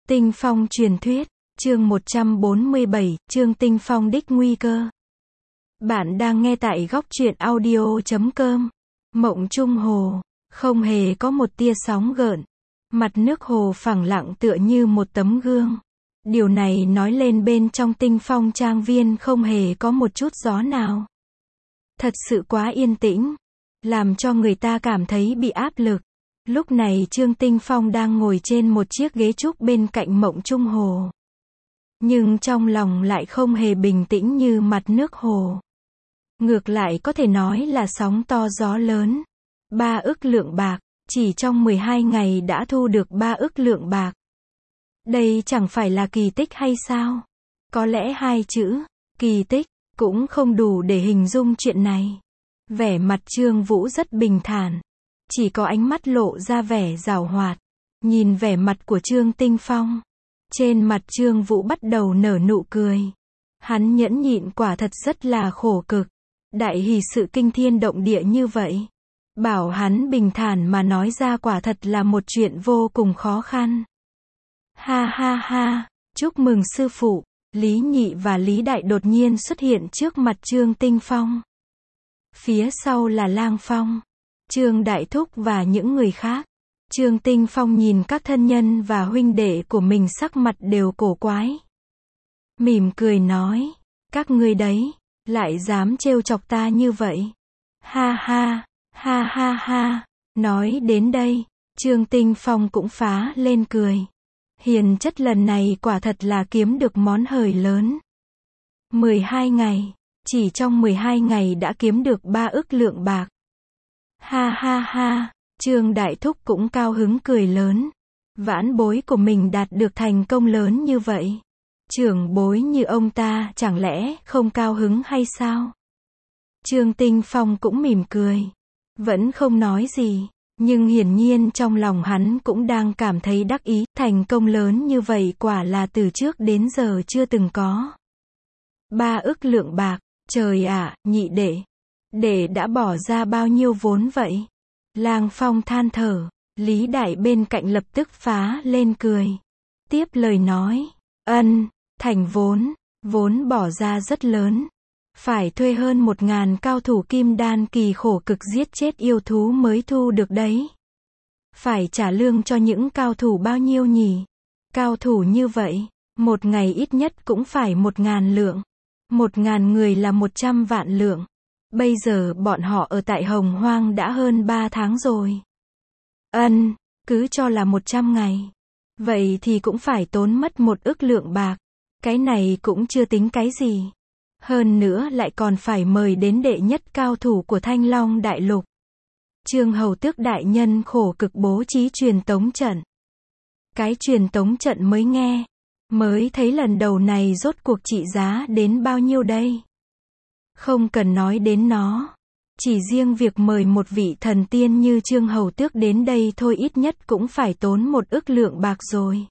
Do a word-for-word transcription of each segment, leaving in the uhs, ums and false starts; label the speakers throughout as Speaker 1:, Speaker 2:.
Speaker 1: Tinh Phong truyền thuyết, chương một trăm bốn mươi bảy, Trương Tinh Phong đích nguy cơ. Bạn đang nghe tại góc truyện audio chấm com. Mộng Trung Hồ, không hề có một tia sóng gợn. Mặt nước hồ phẳng lặng tựa như một tấm gương. Điều này nói lên bên trong Tinh Phong trang viên không hề có một chút gió nào. Thật sự quá yên tĩnh, làm cho người ta cảm thấy bị áp lực. Lúc này Trương Tinh Phong đang ngồi trên một chiếc ghế trúc bên cạnh Mộng Trung Hồ. Nhưng trong lòng lại không hề bình tĩnh như mặt nước hồ. Ngược lại có thể nói là sóng to gió lớn. Ba ức lượng bạc, chỉ trong mười hai ngày đã thu được ba ức lượng bạc. Đây chẳng phải là kỳ tích hay sao? Có lẽ hai chữ, kỳ tích, cũng không đủ để hình dung chuyện này. Vẻ mặt Trương Vũ rất bình thản. Chỉ có ánh mắt lộ ra vẻ giảo hoạt. Nhìn vẻ mặt của Trương Tinh Phong. Trên mặt Trương Vũ bắt đầu nở nụ cười. Hắn nhẫn nhịn quả thật rất là khổ cực. Đại hỷ sự kinh thiên động địa như vậy. Bảo hắn bình thản mà nói ra quả thật là một chuyện vô cùng khó khăn. Ha ha ha, chúc mừng sư phụ. Lý Nhị và Lý Đại đột nhiên xuất hiện trước mặt Trương Tinh Phong. Phía sau là Lang Phong, Trương Đại Thúc và những người khác. Trương Tinh Phong nhìn các thân nhân và huynh đệ của mình sắc mặt đều cổ quái. Mỉm cười nói, các ngươi đấy, lại dám trêu chọc ta như vậy. Ha ha, ha ha ha, nói đến đây, Trương Tinh Phong cũng phá lên cười. Hiền chất lần này quả thật là kiếm được món hời lớn. mười hai ngày, chỉ trong mười hai ngày đã kiếm được ba ức lượng bạc. Ha ha ha, Trương Đại Thúc cũng cao hứng cười lớn. Vãn bối của mình đạt được thành công lớn như vậy. Trưởng bối như ông ta chẳng lẽ không cao hứng hay sao? Trương Tinh Phong cũng mỉm cười. Vẫn không nói gì. Nhưng hiển nhiên trong lòng hắn cũng đang cảm thấy đắc ý. Thành công lớn như vậy quả là từ trước đến giờ chưa từng có. Ba ức lượng bạc. Trời ạ, nhị đệ. Đệ đã bỏ ra bao nhiêu vốn vậy? Lang Phong than thở. Lý Đại bên cạnh lập tức phá lên cười. Tiếp lời nói. Ân, thành vốn. Vốn bỏ ra rất lớn. Phải thuê hơn một ngàn cao thủ kim đan kỳ khổ cực giết chết yêu thú mới thu được đấy. Phải trả lương cho những cao thủ bao nhiêu nhỉ? Cao thủ như vậy, một ngày ít nhất cũng phải một ngàn lượng. Một ngàn người là một trăm vạn lượng. Bây giờ bọn họ ở tại Hồng Hoang đã hơn ba tháng rồi. Ân, cứ cho là một trăm ngày. Vậy thì cũng phải tốn mất một ức lượng bạc. Cái này cũng chưa tính cái gì. Hơn nữa lại còn phải mời đến đệ nhất cao thủ của Thanh Long Đại Lục. Trương Hầu Tước đại nhân khổ cực bố trí truyền tống trận. Cái truyền tống trận mới nghe, mới thấy lần đầu này rốt cuộc trị giá đến bao nhiêu đây. Không cần nói đến nó. Chỉ riêng việc mời một vị thần tiên như Trương Hầu Tước đến đây thôi ít nhất cũng phải tốn một ức lượng bạc rồi.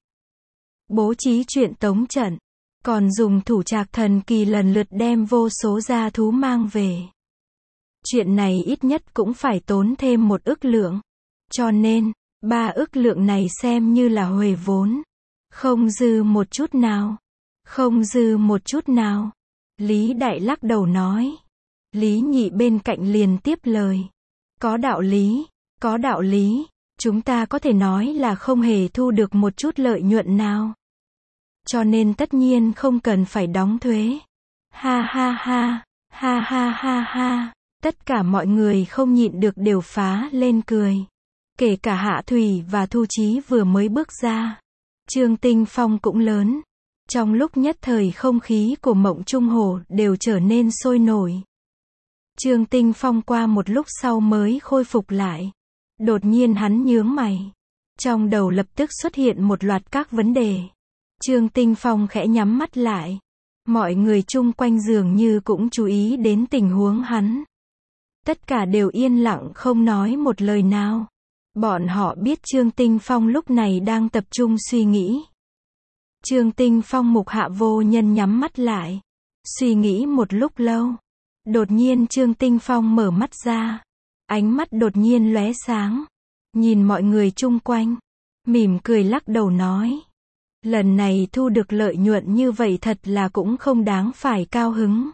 Speaker 1: Bố trí truyền tống trận. Còn dùng thủ trạc thần kỳ lần lượt đem vô số gia thú mang về. Chuyện này ít nhất cũng phải tốn thêm một ức lượng. Cho nên, ba ức lượng này xem như là huề vốn. Không dư một chút nào. Không dư một chút nào. Lý Đại lắc đầu nói. Lý Nhị bên cạnh liền tiếp lời. Có đạo lý, có đạo lý. Chúng ta có thể nói là không hề thu được một chút lợi nhuận nào. Cho nên tất nhiên không cần phải đóng thuế. Ha ha ha, ha ha ha ha. Tất cả mọi người không nhịn được đều phá lên cười. Kể cả Hạ Thủy và Thu Chí vừa mới bước ra. Trương Tinh Phong cũng lớn. Trong lúc nhất thời không khí của Mộng Trung Hồ đều trở nên sôi nổi. Trương Tinh Phong qua một lúc sau mới khôi phục lại. Đột nhiên hắn nhướng mày. Trong đầu lập tức xuất hiện một loạt các vấn đề. Trương Tinh Phong khẽ nhắm mắt lại. Mọi người chung quanh dường như cũng chú ý đến tình huống hắn. Tất cả đều yên lặng không nói một lời nào. Bọn họ biết Trương Tinh Phong lúc này đang tập trung suy nghĩ. Trương Tinh Phong mục hạ vô nhân nhắm mắt lại. Suy nghĩ một lúc lâu. Đột nhiên Trương Tinh Phong mở mắt ra. Ánh mắt đột nhiên lóe sáng. Nhìn mọi người chung quanh. Mỉm cười lắc đầu nói. Lần này thu được lợi nhuận như vậy thật là cũng không đáng phải cao hứng.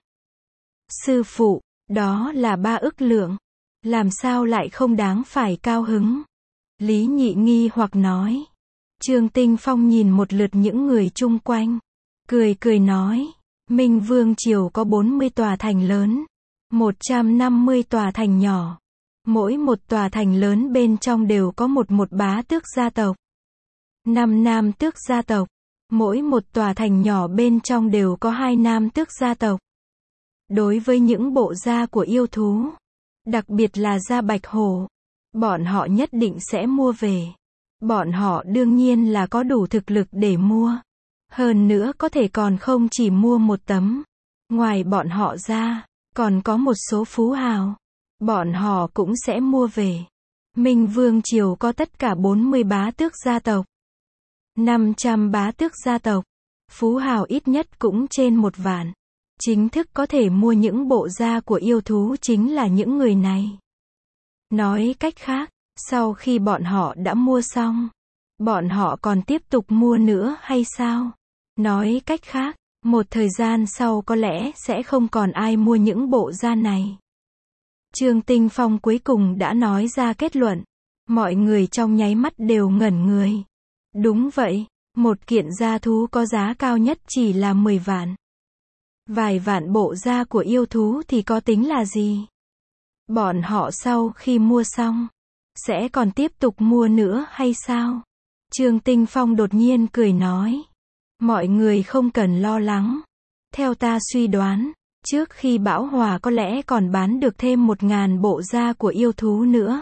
Speaker 1: Sư phụ, đó là ba ức lượng. Làm sao lại không đáng phải cao hứng? Lý Nhị nghi hoặc nói. Trương Tinh Phong nhìn một lượt những người chung quanh. Cười cười nói. Minh Vương Triều có bốn mươi tòa thành lớn. một trăm năm mươi tòa thành nhỏ. Mỗi một tòa thành lớn bên trong đều có một một bá tước gia tộc. Năm nam tước gia tộc. Mỗi một tòa thành nhỏ bên trong đều có hai nam tước gia tộc. Đối với những bộ da của yêu thú, đặc biệt là da bạch hổ, bọn họ nhất định sẽ mua về. Bọn họ đương nhiên là có đủ thực lực để mua. Hơn nữa có thể còn không chỉ mua một tấm. Ngoài bọn họ ra, còn có một số phú hào. Bọn họ cũng sẽ mua về. Minh Vương Triều có tất cả bốn mươi bá tước gia tộc. năm trăm bá tước gia tộc. Phú hào ít nhất cũng trên một vạn. Chính thức có thể mua những bộ da của yêu thú chính là những người này. Nói cách khác, sau khi bọn họ đã mua xong, bọn họ còn tiếp tục mua nữa hay sao? Nói cách khác, một thời gian sau có lẽ sẽ không còn ai mua những bộ da này. Trương Tinh Phong cuối cùng đã nói ra kết luận. Mọi người trong nháy mắt đều ngẩn người. Đúng vậy, một kiện da thú có giá cao nhất chỉ là mười vạn. Vài vạn bộ da của yêu thú thì có tính là gì? Bọn họ sau khi mua xong, sẽ còn tiếp tục mua nữa hay sao? Trương Tinh Phong đột nhiên cười nói. Mọi người không cần lo lắng. Theo ta suy đoán, trước khi bão hòa có lẽ còn bán được thêm một ngàn bộ da của yêu thú nữa.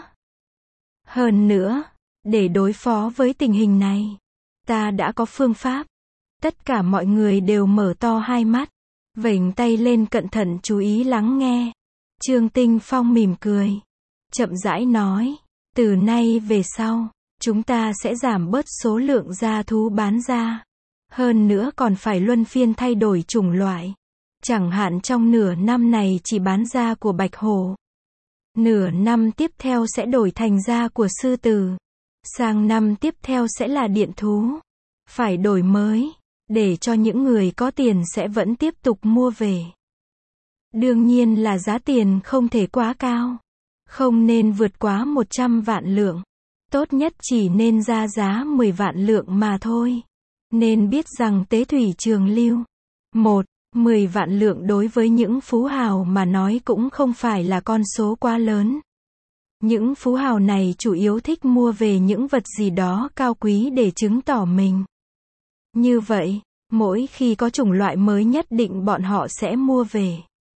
Speaker 1: Hơn nữa, để đối phó với tình hình này, ta đã có phương pháp. Tất cả mọi người đều mở to hai mắt, vểnh tay lên cẩn thận chú ý lắng nghe. Trương Tinh Phong mỉm cười, chậm rãi nói, từ nay về sau, chúng ta sẽ giảm bớt số lượng da thú bán ra. Hơn nữa còn phải luân phiên thay đổi chủng loại. Chẳng hạn trong nửa năm này chỉ bán da của bạch hổ. Nửa năm tiếp theo sẽ đổi thành da của sư tử. Sang năm tiếp theo sẽ là điện thú. Phải đổi mới, để cho những người có tiền sẽ vẫn tiếp tục mua về. Đương nhiên là giá tiền không thể quá cao. Không nên vượt quá một trăm vạn lượng. Tốt nhất chỉ nên ra giá mười vạn lượng mà thôi. Nên biết rằng tế thủy trường lưu. Một, mười vạn lượng đối với những phú hào mà nói cũng không phải là con số quá lớn. Những phú hào này chủ yếu thích mua về những vật gì đó cao quý để chứng tỏ mình. Như vậy, mỗi khi có chủng loại mới nhất định bọn họ sẽ mua về.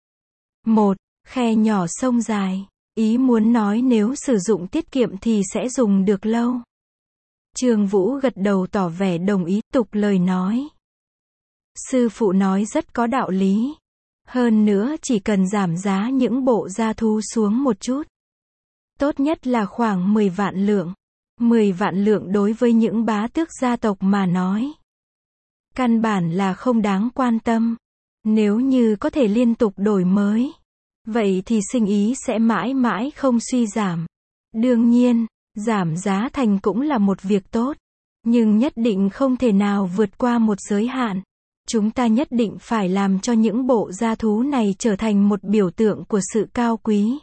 Speaker 1: Một, khe nhỏ sông dài. Ý muốn nói nếu sử dụng tiết kiệm thì sẽ dùng được lâu. Trương Vũ gật đầu tỏ vẻ đồng ý, tục lời nói. Sư phụ nói rất có đạo lý. Hơn nữa chỉ cần giảm giá những bộ da thú xuống một chút. Tốt nhất là khoảng mười vạn lượng. mười vạn lượng đối với những bá tước gia tộc mà nói. Căn bản là không đáng quan tâm. Nếu như có thể liên tục đổi mới, vậy thì sinh ý sẽ mãi mãi không suy giảm. Đương nhiên, giảm giá thành cũng là một việc tốt. Nhưng nhất định không thể nào vượt qua một giới hạn. Chúng ta nhất định phải làm cho những bộ da thú này trở thành một biểu tượng của sự cao quý.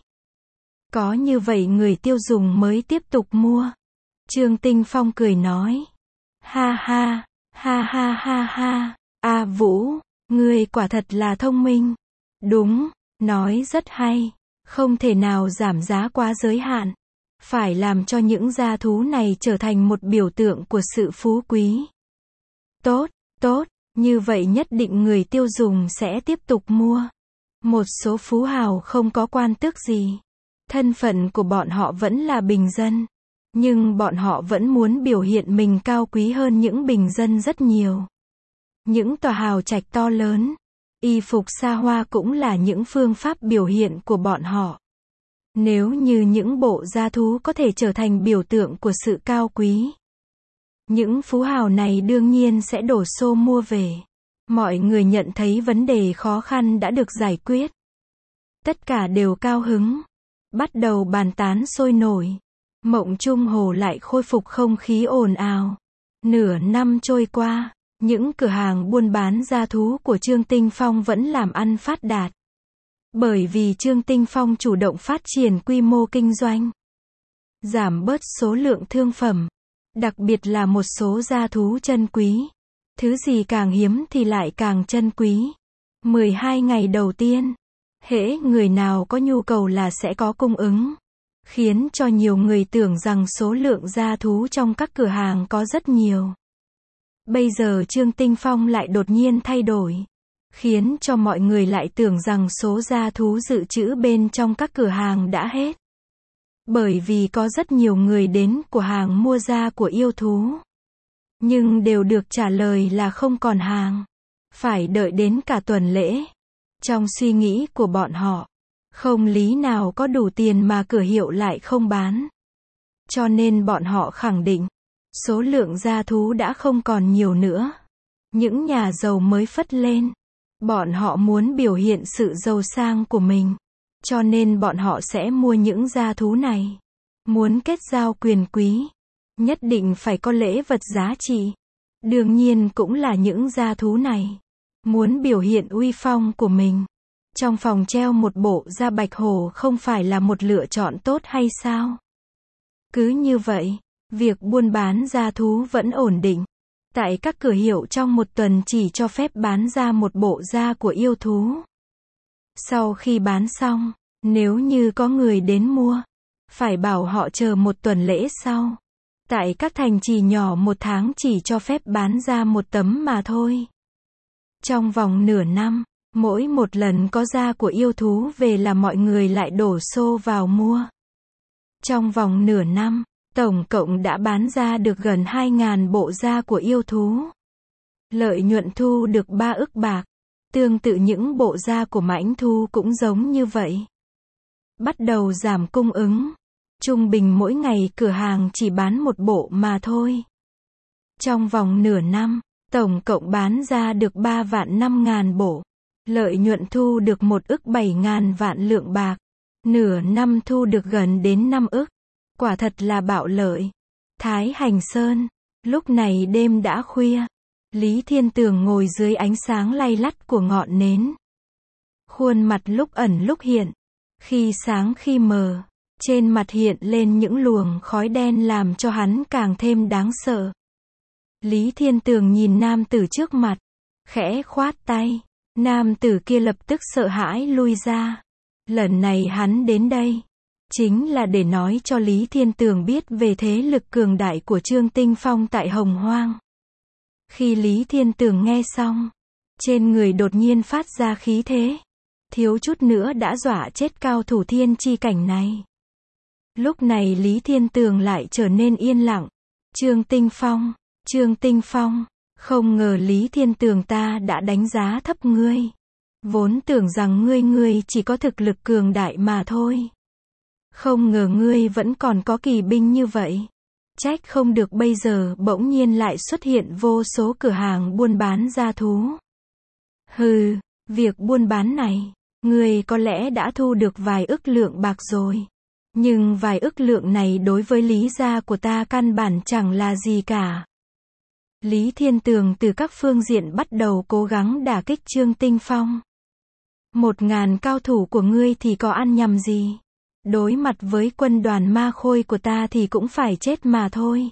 Speaker 1: Có như vậy người tiêu dùng mới tiếp tục mua. Trương Tinh Phong cười nói. Ha ha, ha ha ha ha, A Vũ, ngươi quả thật là thông minh. Đúng, nói rất hay. Không thể nào giảm giá quá giới hạn. Phải làm cho những da thú này trở thành một biểu tượng của sự phú quý. Tốt, tốt, như vậy nhất định người tiêu dùng sẽ tiếp tục mua. Một số phú hào không có quan tước gì. Thân phận của bọn họ vẫn là bình dân. Nhưng bọn họ vẫn muốn biểu hiện mình cao quý hơn những bình dân rất nhiều. Những tòa hào trạch to lớn, y phục xa hoa cũng là những phương pháp biểu hiện của bọn họ. Nếu như những bộ da thú có thể trở thành biểu tượng của sự cao quý, những phú hào này đương nhiên sẽ đổ xô mua về. Mọi người nhận thấy vấn đề khó khăn đã được giải quyết. Tất cả đều cao hứng. Bắt đầu bàn tán sôi nổi. Mộng Trung Hồ lại khôi phục không khí ồn ào. Nửa năm trôi qua, những cửa hàng buôn bán gia thú của Trương Tinh Phong vẫn làm ăn phát đạt. Bởi vì Trương Tinh Phong chủ động phát triển quy mô kinh doanh, giảm bớt số lượng thương phẩm, đặc biệt là một số gia thú chân quý. Thứ gì càng hiếm thì lại càng chân quý. mười hai ngày đầu tiên, hễ người nào có nhu cầu là sẽ có cung ứng, khiến cho nhiều người tưởng rằng số lượng gia thú trong các cửa hàng có rất nhiều. Bây giờ Trương Tinh Phong lại đột nhiên thay đổi, khiến cho mọi người lại tưởng rằng số gia thú dự trữ bên trong các cửa hàng đã hết. Bởi vì có rất nhiều người đến cửa hàng mua da của yêu thú, nhưng đều được trả lời là không còn hàng, phải đợi đến cả tuần lễ. Trong suy nghĩ của bọn họ, không lý nào có đủ tiền mà cửa hiệu lại không bán. Cho nên bọn họ khẳng định, số lượng gia thú đã không còn nhiều nữa. Những nhà giàu mới phất lên, bọn họ muốn biểu hiện sự giàu sang của mình, cho nên bọn họ sẽ mua những gia thú này. Muốn kết giao quyền quý, nhất định phải có lễ vật giá trị. Đương nhiên cũng là những gia thú này. Muốn biểu hiện uy phong của mình, trong phòng treo một bộ da bạch hổ không phải là một lựa chọn tốt hay sao? Cứ như vậy, việc buôn bán gia thú vẫn ổn định. Tại các cửa hiệu trong một tuần chỉ cho phép bán ra một bộ da của yêu thú. Sau khi bán xong, nếu như có người đến mua, phải bảo họ chờ một tuần lễ sau. Tại các thành trì nhỏ một tháng chỉ cho phép bán ra một tấm mà thôi. Trong vòng nửa năm, mỗi một lần có da của yêu thú về là mọi người lại đổ xô vào mua. Trong vòng nửa năm, tổng cộng đã bán ra được gần hai nghìn bộ da của yêu thú. Lợi nhuận thu được ba ức bạc. Tương tự những bộ da của mãnh thú cũng giống như vậy. Bắt đầu giảm cung ứng. Trung bình mỗi ngày cửa hàng chỉ bán một bộ mà thôi. Trong vòng nửa năm, tổng cộng bán ra được ba vạn năm ngàn bộ. Lợi nhuận thu được một ức bảy ngàn vạn lượng bạc. Nửa năm thu được gần đến năm ức. Quả thật là bạo lợi. Thái Hành Sơn. Lúc này đêm đã khuya. Lý Thiên Tường ngồi dưới ánh sáng lay lắt của ngọn nến. Khuôn mặt lúc ẩn lúc hiện. Khi sáng khi mờ. Trên mặt hiện lên những luồng khói đen làm cho hắn càng thêm đáng sợ. Lý Thiên Tường nhìn nam tử trước mặt. Khẽ khoát tay. Nam tử kia lập tức sợ hãi lui ra. Lần này hắn đến đây, chính là để nói cho Lý Thiên Tường biết về thế lực cường đại của Trương Tinh Phong tại Hồng Hoang. Khi Lý Thiên Tường nghe xong, trên người đột nhiên phát ra khí thế. Thiếu chút nữa đã dọa chết cao thủ thiên chi cảnh này. Lúc này Lý Thiên Tường lại trở nên yên lặng. Trương Tinh Phong, Trương Tinh Phong, không ngờ Lý Thiên Tường ta đã đánh giá thấp ngươi. Vốn tưởng rằng ngươi ngươi chỉ có thực lực cường đại mà thôi. Không ngờ ngươi vẫn còn có kỳ binh như vậy. Trách không được bây giờ bỗng nhiên lại xuất hiện vô số cửa hàng buôn bán gia thú. Hừ, việc buôn bán này, ngươi có lẽ đã thu được vài ức lượng bạc rồi. Nhưng vài ức lượng này đối với Lý gia của ta căn bản chẳng là gì cả. Lý Thiên Tường từ các phương diện bắt đầu cố gắng đả kích Trương Tinh Phong. Một ngàn cao thủ của ngươi thì có ăn nhầm gì? Đối mặt với quân đoàn ma khôi của ta thì cũng phải chết mà thôi.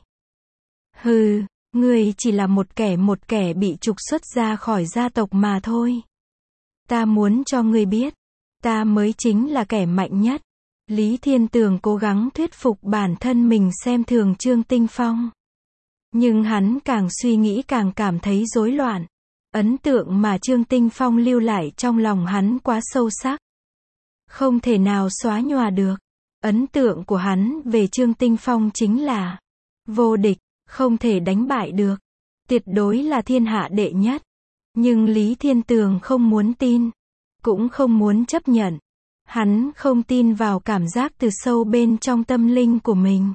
Speaker 1: Hừ, ngươi chỉ là một kẻ một kẻ bị trục xuất ra khỏi gia tộc mà thôi. Ta muốn cho ngươi biết, ta mới chính là kẻ mạnh nhất. Lý Thiên Tường cố gắng thuyết phục bản thân mình xem thường Trương Tinh Phong. Nhưng hắn càng suy nghĩ càng cảm thấy rối loạn. Ấn tượng mà Trương Tinh Phong lưu lại trong lòng hắn quá sâu sắc. Không thể nào xóa nhòa được. Ấn tượng của hắn về Trương Tinh Phong chính là vô địch, không thể đánh bại được. Tuyệt đối là thiên hạ đệ nhất. Nhưng Lý Thiên Tường không muốn tin. Cũng không muốn chấp nhận. Hắn không tin vào cảm giác từ sâu bên trong tâm linh của mình.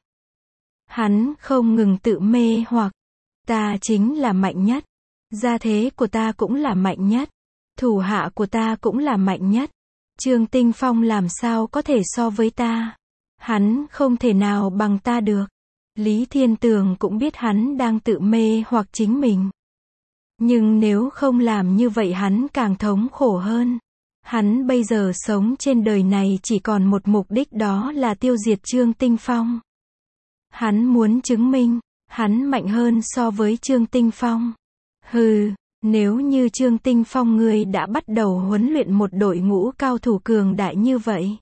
Speaker 1: Hắn không ngừng tự mê hoặc. Ta chính là mạnh nhất. Gia thế của ta cũng là mạnh nhất. Thủ hạ của ta cũng là mạnh nhất. Trương Tinh Phong làm sao có thể so với ta. Hắn không thể nào bằng ta được. Lý Thiên Tường cũng biết hắn đang tự mê hoặc chính mình. Nhưng nếu không làm như vậy hắn càng thống khổ hơn. Hắn bây giờ sống trên đời này chỉ còn một mục đích, đó là tiêu diệt Trương Tinh Phong. Hắn muốn chứng minh, hắn mạnh hơn so với Trương Tinh Phong. Hừ, nếu như Trương Tinh Phong ngươi đã bắt đầu huấn luyện một đội ngũ cao thủ cường đại như vậy,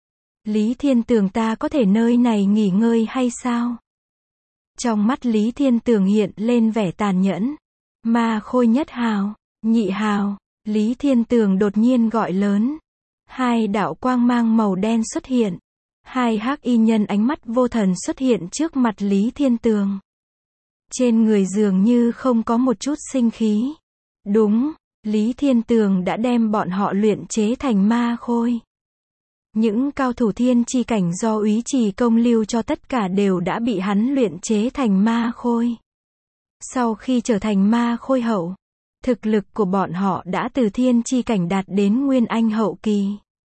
Speaker 1: Lý Thiên Tường ta có thể nơi này nghỉ ngơi hay sao? Trong mắt Lý Thiên Tường hiện lên vẻ tàn nhẫn. Ma Khôi nhất hào, nhị hào, Lý Thiên Tường đột nhiên gọi lớn. Hai đạo quang mang màu đen xuất hiện. Hai hắc y nhân ánh mắt vô thần xuất hiện trước mặt Lý Thiên Tường. Trên người dường như không có một chút sinh khí. Đúng, Lý Thiên Tường đã đem bọn họ luyện chế thành ma khôi. Những cao thủ thiên chi cảnh do úy trì công lưu cho tất cả đều đã bị hắn luyện chế thành ma khôi. Sau khi trở thành ma khôi hậu, thực lực của bọn họ đã từ thiên chi cảnh đạt đến nguyên anh hậu kỳ.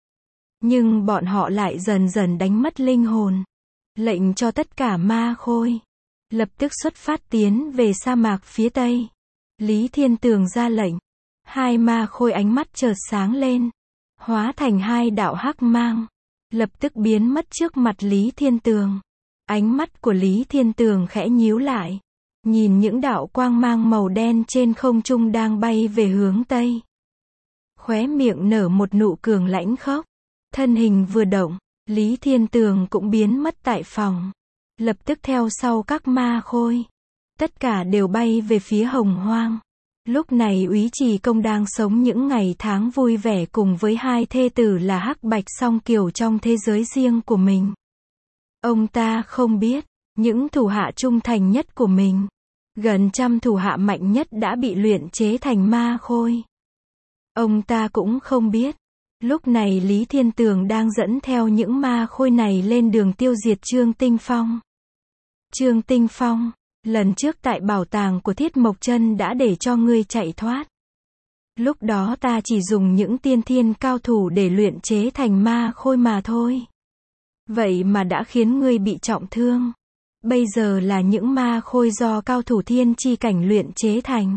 Speaker 1: Nhưng bọn họ lại dần dần đánh mất linh hồn. Lệnh cho tất cả ma khôi lập tức xuất phát tiến về sa mạc phía tây. Lý Thiên Tường ra lệnh. Hai ma khôi ánh mắt chợt sáng lên, hóa thành hai đạo hắc mang, lập tức biến mất trước mặt Lý Thiên Tường. Ánh mắt của Lý Thiên Tường khẽ nhíu lại, nhìn những đạo quang mang màu đen trên không trung đang bay về hướng tây. Khóe miệng nở một nụ cường lãnh khốc. Thân hình vừa động, Lý Thiên Tường cũng biến mất tại phòng. Lập tức theo sau các ma khôi. Tất cả đều bay về phía Hồng Hoang. Lúc này úy trì công đang sống những ngày tháng vui vẻ cùng với hai thê tử là Hắc Bạch Song Kiều trong thế giới riêng của mình. Ông ta không biết, những thủ hạ trung thành nhất của mình, gần trăm thủ hạ mạnh nhất đã bị luyện chế thành ma khôi. Ông ta cũng không biết, lúc này Lý Thiên Tường đang dẫn theo những ma khôi này lên đường tiêu diệt Trương Tinh Phong. Trương Tinh Phong, lần trước tại bảo tàng của Thiết Mộc Chân đã để cho ngươi chạy thoát. Lúc đó ta chỉ dùng những tiên thiên cao thủ để luyện chế thành ma khôi mà thôi. Vậy mà đã khiến ngươi bị trọng thương. Bây giờ là những ma khôi do cao thủ thiên chi cảnh luyện chế thành.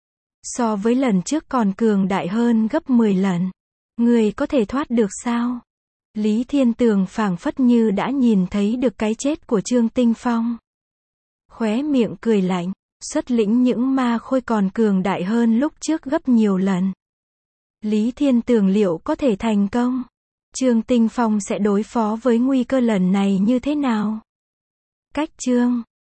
Speaker 1: So với lần trước còn cường đại hơn gấp mười lần. Ngươi có thể thoát được sao? Lý Thiên Tường phảng phất như đã nhìn thấy được cái chết của Trương Tinh Phong. Khóe miệng cười lạnh, xuất lĩnh những ma khôi còn cường đại hơn lúc trước gấp nhiều lần. Lý Thiên Tường liệu có thể thành công? Trương Tinh Phong sẽ đối phó với nguy cơ lần này như thế nào? Cách chương